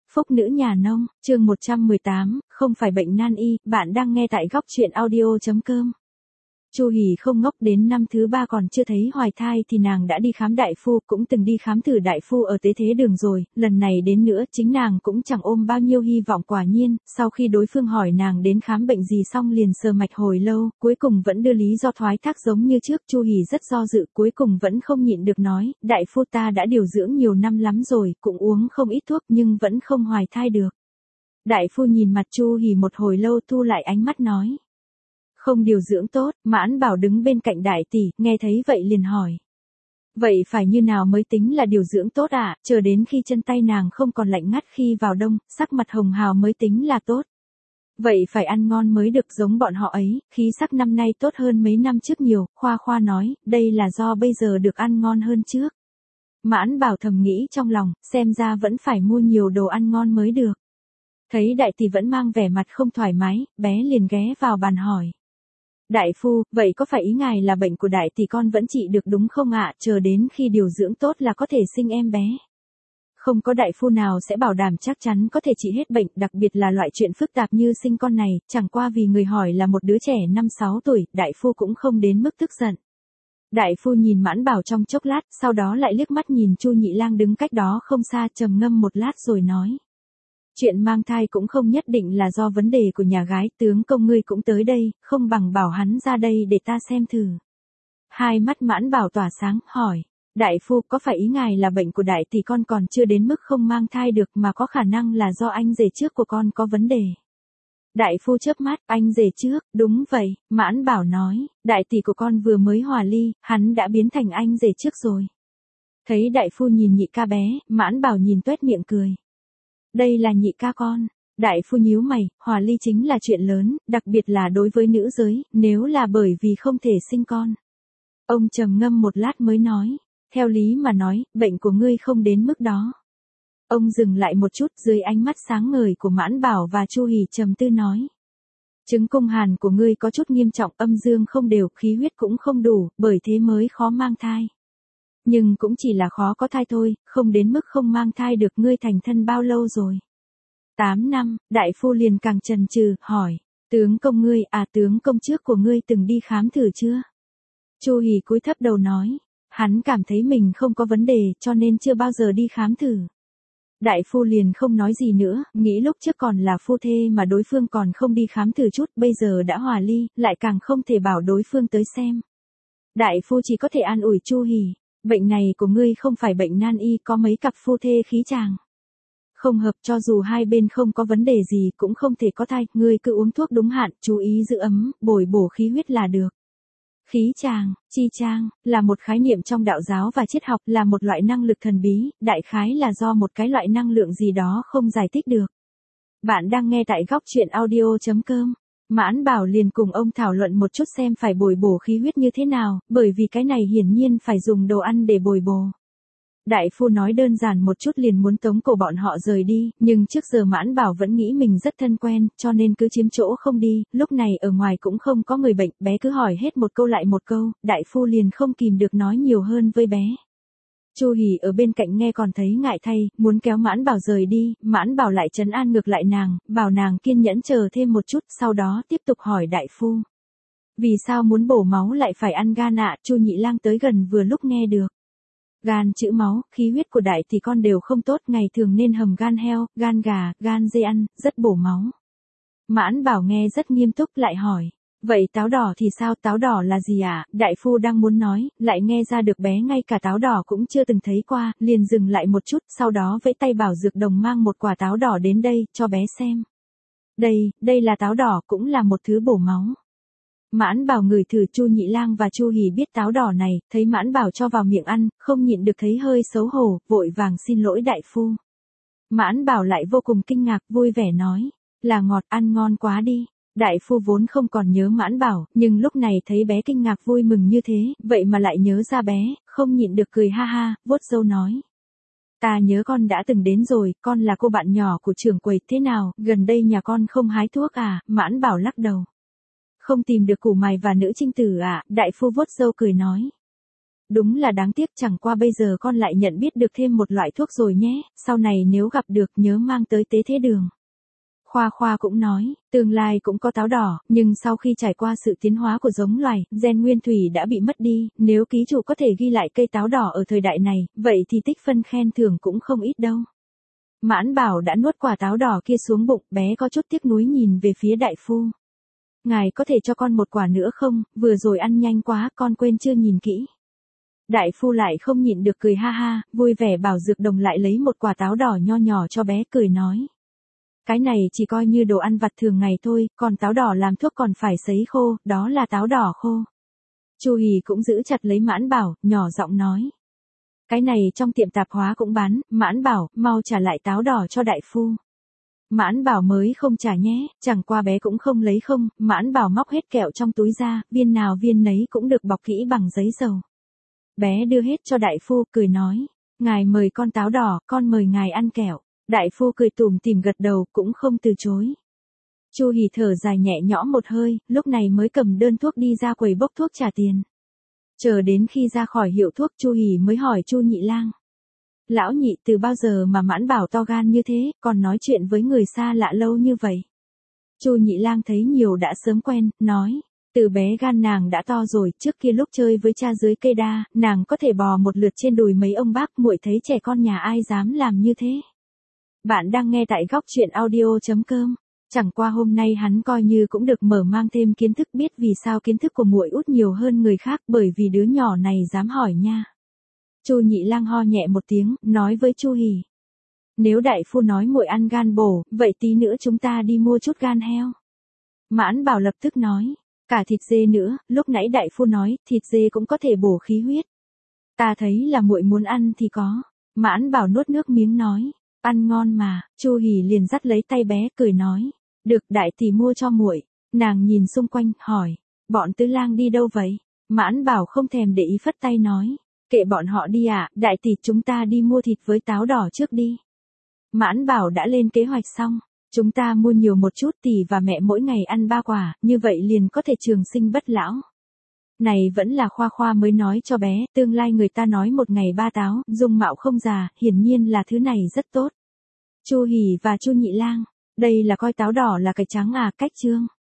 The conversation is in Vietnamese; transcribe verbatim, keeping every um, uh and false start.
Phúc nữ nhà nông, chương một trăm mười tám, không phải bệnh nan y, bạn đang nghe tại góc truyện audio.com. Chu Hỷ không ngốc, đến năm thứ ba còn chưa thấy hoài thai thì nàng đã đi khám đại phu, cũng từng đi khám thử đại phu ở Tế Thế Đường rồi, lần này đến nữa chính nàng cũng chẳng ôm bao nhiêu hy vọng. Quả nhiên, sau khi đối phương hỏi nàng đến khám bệnh gì xong liền sờ mạch hồi lâu, cuối cùng vẫn đưa lý do thoái thác giống như trước. Chu Hỷ rất do dự, cuối cùng vẫn không nhịn được nói, đại phu ta đã điều dưỡng nhiều năm lắm rồi, cũng uống không ít thuốc nhưng vẫn không hoài thai được. Đại phu nhìn mặt Chu Hỷ một hồi lâu thu lại ánh mắt nói. Không điều dưỡng tốt. Mãn Bảo đứng bên cạnh đại tỷ, nghe thấy vậy liền hỏi. Vậy phải như nào mới tính là điều dưỡng tốt ạ? À? Chờ đến khi chân tay nàng không còn lạnh ngắt khi vào đông, sắc mặt hồng hào mới tính là tốt. Vậy phải ăn ngon mới được, giống bọn họ ấy, khí sắc năm nay tốt hơn mấy năm trước nhiều. Khoa khoa nói, đây là do bây giờ được ăn ngon hơn trước. Mãn Bảo thầm nghĩ trong lòng, xem ra vẫn phải mua nhiều đồ ăn ngon mới được. Thấy đại tỷ vẫn mang vẻ mặt không thoải mái, bé liền ghé vào bàn hỏi. Đại phu, vậy có phải ý ngài là bệnh của đại tỷ con vẫn trị được đúng không ạ? Chờ đến khi điều dưỡng tốt là có thể sinh em bé. Không có đại phu nào sẽ bảo đảm chắc chắn có thể trị hết bệnh, đặc biệt là loại chuyện phức tạp như sinh con này, chẳng qua vì người hỏi là một đứa trẻ năm sáu tuổi, đại phu cũng không đến mức tức giận. Đại phu nhìn Mãn Bảo trong chốc lát, sau đó lại liếc mắt nhìn Chu Nhị Lang đứng cách đó không xa, trầm ngâm một lát rồi nói. Chuyện mang thai cũng không nhất định là do vấn đề của nhà gái, tướng công ngươi cũng tới đây, không bằng bảo hắn ra đây để ta xem thử. Hai mắt Mãn Bảo tỏa sáng, hỏi, đại phu có phải ý ngài là bệnh của đại tỷ con còn chưa đến mức không mang thai được mà có khả năng là do anh rể trước của con có vấn đề? Đại phu chớp mắt, anh rể trước, đúng vậy, Mãn Bảo nói, đại tỷ của con vừa mới hòa ly, hắn đã biến thành anh rể trước rồi. Thấy đại phu nhìn nhị ca bé, Mãn Bảo nhìn tuét miệng cười. Đây là nhị ca con. Đại phu nhíu mày, hòa ly chính là chuyện lớn, đặc biệt là đối với nữ giới, nếu là bởi vì không thể sinh con. Ông trầm ngâm một lát mới nói, theo lý mà nói, bệnh của ngươi không đến mức đó. Ông dừng lại một chút, dưới ánh mắt sáng ngời của Mãn Bảo và Chu Hỷ trầm tư nói. Chứng cung hàn của ngươi có chút nghiêm trọng, âm dương không đều, khí huyết cũng không đủ, bởi thế mới khó mang thai. Nhưng cũng chỉ là khó có thai thôi, không đến mức không mang thai được. Ngươi thành thân bao lâu rồi? tám năm, đại phu liền càng chần chừ, hỏi, tướng công ngươi, à tướng công trước của ngươi từng đi khám thử chưa? Chu Hỷ cúi thấp đầu nói, hắn cảm thấy mình không có vấn đề cho nên chưa bao giờ đi khám thử. Đại phu liền không nói gì nữa, nghĩ lúc trước còn là phu thê mà đối phương còn không đi khám thử chút, bây giờ đã hòa ly, lại càng không thể bảo đối phương tới xem. Đại phu chỉ có thể an ủi Chu Hỷ. Bệnh này của ngươi không phải bệnh nan y, có mấy cặp phu thê khí chàng không hợp, cho dù hai bên không có vấn đề gì cũng không thể có thai, ngươi cứ uống thuốc đúng hạn, chú ý giữ ấm, bồi bổ khí huyết là được. Khí chàng, chi chang, là một khái niệm trong đạo giáo và triết học, là một loại năng lực thần bí, đại khái là do một cái loại năng lượng gì đó không giải thích được. Bạn đang nghe tại góc truyện audio.com. Mãn Bảo liền cùng ông thảo luận một chút xem phải bồi bổ khí huyết như thế nào, bởi vì cái này hiển nhiên phải dùng đồ ăn để bồi bổ. Đại phu nói đơn giản một chút liền muốn tống cổ bọn họ rời đi, nhưng trước giờ Mãn Bảo vẫn nghĩ mình rất thân quen, cho nên cứ chiếm chỗ không đi, lúc này ở ngoài cũng không có người bệnh, bé cứ hỏi hết một câu lại một câu, đại phu liền không kìm được nói nhiều hơn với bé. Chu Hỷ ở bên cạnh nghe còn thấy ngại thay, muốn kéo Mãn Bảo rời đi, Mãn Bảo lại trấn an ngược lại nàng, bảo nàng kiên nhẫn chờ thêm một chút, sau đó tiếp tục hỏi đại phu. Vì sao muốn bổ máu lại phải ăn gan ạ? Chu Nhị Lang tới gần vừa lúc nghe được. Gan chữ máu, khí huyết của đại thì con đều không tốt, ngày thường nên hầm gan heo, gan gà, gan dê ăn, rất bổ máu. Mãn Bảo nghe rất nghiêm túc lại hỏi. Vậy táo đỏ thì sao? Táo đỏ là gì ạ? À? Đại phu đang muốn nói, lại nghe ra được bé ngay cả táo đỏ cũng chưa từng thấy qua, liền dừng lại một chút, sau đó vẫy tay bảo dược đồng mang một quả táo đỏ đến đây, cho bé xem. Đây, đây là táo đỏ, cũng là một thứ bổ máu. Mãn Bảo ngửi thử, Chu Nhị Lang và Chu Hỷ biết táo đỏ này, thấy Mãn Bảo cho vào miệng ăn, không nhịn được thấy hơi xấu hổ, vội vàng xin lỗi đại phu. Mãn Bảo lại vô cùng kinh ngạc, vui vẻ nói, là ngọt, ăn ngon quá đi. Đại phu vốn không còn nhớ Mãn Bảo, nhưng lúc này thấy bé kinh ngạc vui mừng như thế, vậy mà lại nhớ ra bé, không nhịn được cười ha ha, vuốt râu nói. Ta nhớ con đã từng đến rồi, con là cô bạn nhỏ của trưởng quầy, thế nào, gần đây nhà con không hái thuốc à? Mãn Bảo lắc đầu. Không tìm được củ mài và nữ trinh tử à? Đại phu vuốt râu cười nói. Đúng là đáng tiếc, chẳng qua bây giờ con lại nhận biết được thêm một loại thuốc rồi nhé, sau này nếu gặp được nhớ mang tới tế thế đường. Khoa Khoa cũng nói, tương lai cũng có táo đỏ, nhưng sau khi trải qua sự tiến hóa của giống loài, gen nguyên thủy đã bị mất đi, nếu ký chủ có thể ghi lại cây táo đỏ ở thời đại này, vậy thì tích phân khen thưởng cũng không ít đâu. Mãn Bảo đã nuốt quả táo đỏ kia xuống bụng, bé có chút tiếc nuối nhìn về phía đại phu. Ngài có thể cho con một quả nữa không, vừa rồi ăn nhanh quá, con quên chưa nhìn kỹ. Đại phu lại không nhịn được cười ha ha, vui vẻ bảo dược đồng lại lấy một quả táo đỏ nho nhỏ cho bé, cười nói. Cái này chỉ coi như đồ ăn vặt thường ngày thôi, còn táo đỏ làm thuốc còn phải sấy khô, đó là táo đỏ khô. Chu Hỉ cũng giữ chặt lấy Mãn Bảo, nhỏ giọng nói. Cái này trong tiệm tạp hóa cũng bán, Mãn Bảo, mau trả lại táo đỏ cho đại phu. Mãn Bảo mới không trả nhé, chẳng qua bé cũng không lấy không, Mãn Bảo móc hết kẹo trong túi ra, viên nào viên nấy cũng được bọc kỹ bằng giấy dầu. Bé đưa hết cho đại phu, cười nói, ngài mời con táo đỏ, con mời ngài ăn kẹo. Đại phu cười tủm tỉm gật đầu, cũng không từ chối. Chu Hỉ thở dài nhẹ nhõm một hơi, lúc này mới cầm đơn thuốc đi ra quầy bốc thuốc trả tiền. Chờ đến khi ra khỏi hiệu thuốc, Chu Hỉ mới hỏi Chu Nhị Lang. Lão nhị, từ bao giờ mà Mãn Bảo to gan như thế, còn nói chuyện với người xa lạ lâu như vậy? Chu Nhị Lang thấy nhiều đã sớm quen, nói. Từ bé gan nàng đã to rồi, trước kia lúc chơi với cha dưới cây đa, nàng có thể bò một lượt trên đùi mấy ông bác, muội thấy trẻ con nhà ai dám làm như thế. Bạn đang nghe tại góc truyện audio chấm com. Chẳng qua hôm nay hắn coi như cũng được mở mang thêm kiến thức, biết vì sao kiến thức của muội út nhiều hơn người khác, bởi vì đứa nhỏ này dám hỏi nha. Chu Nhị Lang ho nhẹ một tiếng, nói với Chu Hỉ. Nếu đại phu nói muội ăn gan bổ, vậy tí nữa chúng ta đi mua chút gan heo. Mãn Bảo lập tức nói, cả thịt dê nữa, lúc nãy đại phu nói, thịt dê cũng có thể bổ khí huyết. Ta thấy là muội muốn ăn thì có. Mãn Bảo nuốt nước miếng nói. Ăn ngon mà, Chu Hỉ liền dắt lấy tay bé, cười nói. Được, đại tỷ mua cho muội. Nàng nhìn xung quanh, hỏi. Bọn Tứ Lang đi đâu vậy? Mãn Bảo không thèm để ý, phất tay nói. Kệ bọn họ đi ạ, à, đại tỷ chúng ta đi mua thịt với táo đỏ trước đi. Mãn Bảo đã lên kế hoạch xong. Chúng ta mua nhiều một chút, tỷ và mẹ mỗi ngày ăn ba quả, như vậy liền có thể trường sinh bất lão. Này vẫn là Khoa Khoa mới nói cho bé, tương lai người ta nói một ngày ba táo, dung mạo không già, hiển nhiên là thứ này rất tốt. Chu Hỉ và Chu Nhị Lang, đây là coi táo đỏ là cái trắng à, cách chương.